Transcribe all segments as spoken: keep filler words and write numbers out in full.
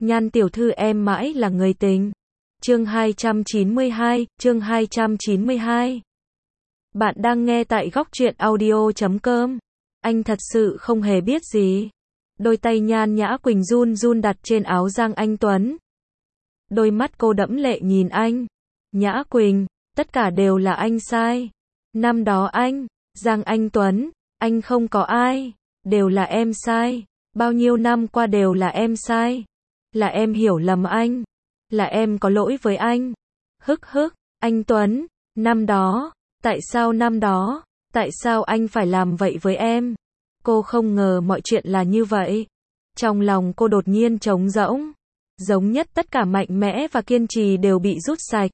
Nhan tiểu thư em mãi là người tình. Chương hai trăm chín mươi hai, chương hai trăm chín mươi hai. Bạn đang nghe tại góc truyện audio chấm com. Anh thật sự không hề biết gì. Đôi tay Nhan Nhã Quỳnh run run đặt trên áo Giang Anh Tuấn. Đôi mắt cô đẫm lệ nhìn anh. Nhã Quỳnh, tất cả đều là anh sai. Năm đó anh, Giang Anh Tuấn, anh không có ai. Đều là em sai. Bao nhiêu năm qua đều là em sai. Là em hiểu lầm anh. Là em có lỗi với anh. Hức hức, anh Tuấn, năm đó, tại sao năm đó, tại sao anh phải làm vậy với em? Cô không ngờ mọi chuyện là như vậy. Trong lòng cô đột nhiên trống rỗng. Giống nhất tất cả mạnh mẽ và kiên trì đều bị rút sạch.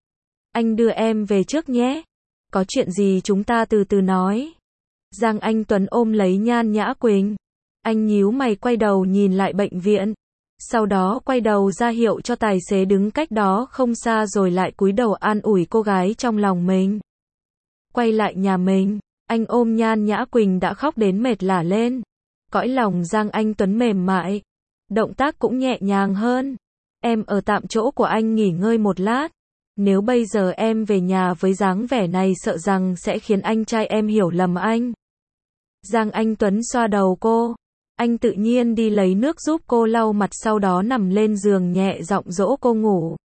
Anh đưa em về trước nhé. Có chuyện gì chúng ta từ từ nói. Giang Anh Tuấn ôm lấy Nhan Nhã Quỳnh. Anh nhíu mày quay đầu nhìn lại bệnh viện. Sau đó quay đầu ra hiệu cho tài xế đứng cách đó không xa rồi lại cúi đầu an ủi cô gái trong lòng mình. Quay lại nhà mình, anh ôm Nhan Nhã Quỳnh đã khóc đến mệt lả lên. Cõi lòng Giang Anh Tuấn mềm mại. Động tác cũng nhẹ nhàng hơn. Em ở tạm chỗ của anh nghỉ ngơi một lát. Nếu bây giờ em về nhà với dáng vẻ này sợ rằng sẽ khiến anh trai em hiểu lầm anh. Giang Anh Tuấn xoa đầu cô. Anh tự nhiên đi lấy nước giúp cô lau mặt sau đó nằm lên giường nhẹ giọng dỗ cô ngủ.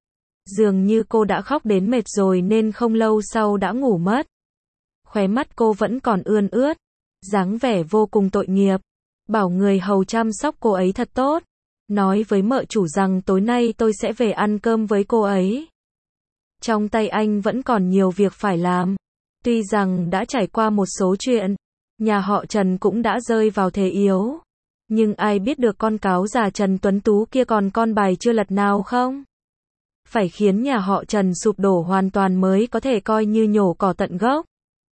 Dường như cô đã khóc đến mệt rồi nên không lâu sau đã ngủ mất. Khóe mắt cô vẫn còn ươn ướt. Dáng vẻ vô cùng tội nghiệp. Bảo người hầu chăm sóc cô ấy thật tốt. Nói với mợ chủ rằng tối nay tôi sẽ về ăn cơm với cô ấy. Trong tay anh vẫn còn nhiều việc phải làm. Tuy rằng đã trải qua một số chuyện. Nhà họ Trần cũng đã rơi vào thế yếu. Nhưng ai biết được con cáo già Trần Tuấn Tú kia còn con bài chưa lật nào không? Phải khiến nhà họ Trần sụp đổ hoàn toàn mới có thể coi như nhổ cỏ tận gốc.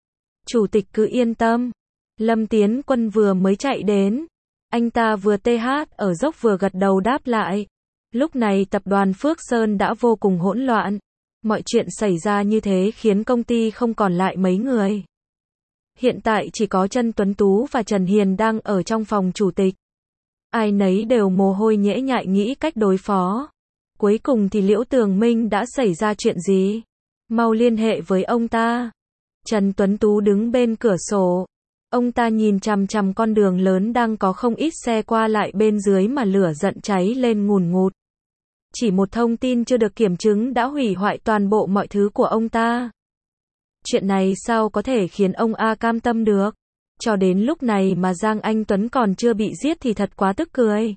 Chủ tịch cứ yên tâm. Lâm Tiến Quân vừa mới chạy đến. Anh ta vừa tê hát ở dốc vừa gật đầu đáp lại. Lúc này tập đoàn Phước Sơn đã vô cùng hỗn loạn. Mọi chuyện xảy ra như thế khiến công ty không còn lại mấy người. Hiện tại chỉ có Trần Tuấn Tú và Trần Hiền đang ở trong phòng chủ tịch. Ai nấy đều mồ hôi nhễ nhại nghĩ cách đối phó. Cuối cùng thì Liễu Tường Minh đã xảy ra chuyện gì? Mau liên hệ với ông ta. Trần Tuấn Tú đứng bên cửa sổ. Ông ta nhìn chằm chằm con đường lớn đang có không ít xe qua lại bên dưới mà lửa giận cháy lên ngùn ngụt. Chỉ một thông tin chưa được kiểm chứng đã hủy hoại toàn bộ mọi thứ của ông ta. Chuyện này sao có thể khiến ông A cam tâm được? Cho đến lúc này mà Giang Anh Tuấn còn chưa bị giết thì thật quá tức cười.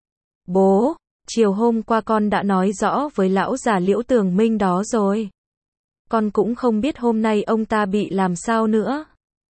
Bố, chiều hôm qua con đã nói rõ với lão già Liễu Tường Minh đó rồi. Con cũng không biết hôm nay ông ta bị làm sao nữa.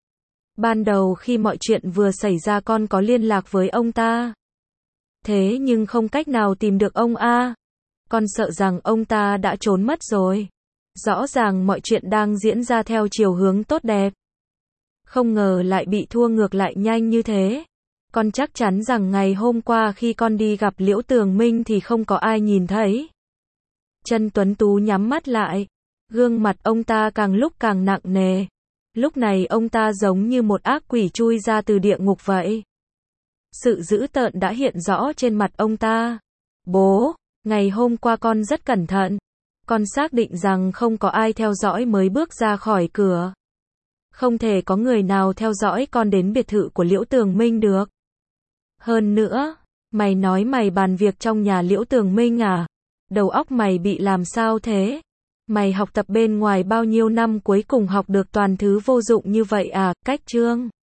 Ban đầu khi mọi chuyện vừa xảy ra con có liên lạc với ông ta. Thế nhưng không cách nào tìm được ông A. Con sợ rằng ông ta đã trốn mất rồi. Rõ ràng mọi chuyện đang diễn ra theo chiều hướng tốt đẹp. Không ngờ lại bị thua ngược lại nhanh như thế. Con chắc chắn rằng ngày hôm qua khi con đi gặp Liễu Tường Minh thì không có ai nhìn thấy. Trần Tuấn Tú nhắm mắt lại. Gương mặt ông ta càng lúc càng nặng nề. Lúc này ông ta giống như một ác quỷ chui ra từ địa ngục vậy. Sự dữ tợn đã hiện rõ trên mặt ông ta. Bố, ngày hôm qua con rất cẩn thận. Con xác định rằng không có ai theo dõi mới bước ra khỏi cửa. Không thể có người nào theo dõi con đến biệt thự của Liễu Tường Minh được. Hơn nữa, mày nói mày bàn việc trong nhà Liễu Tường Minh à? Đầu óc mày bị làm sao thế? Mày học tập bên ngoài bao nhiêu năm cuối cùng học được toàn thứ vô dụng như vậy à? Cách chương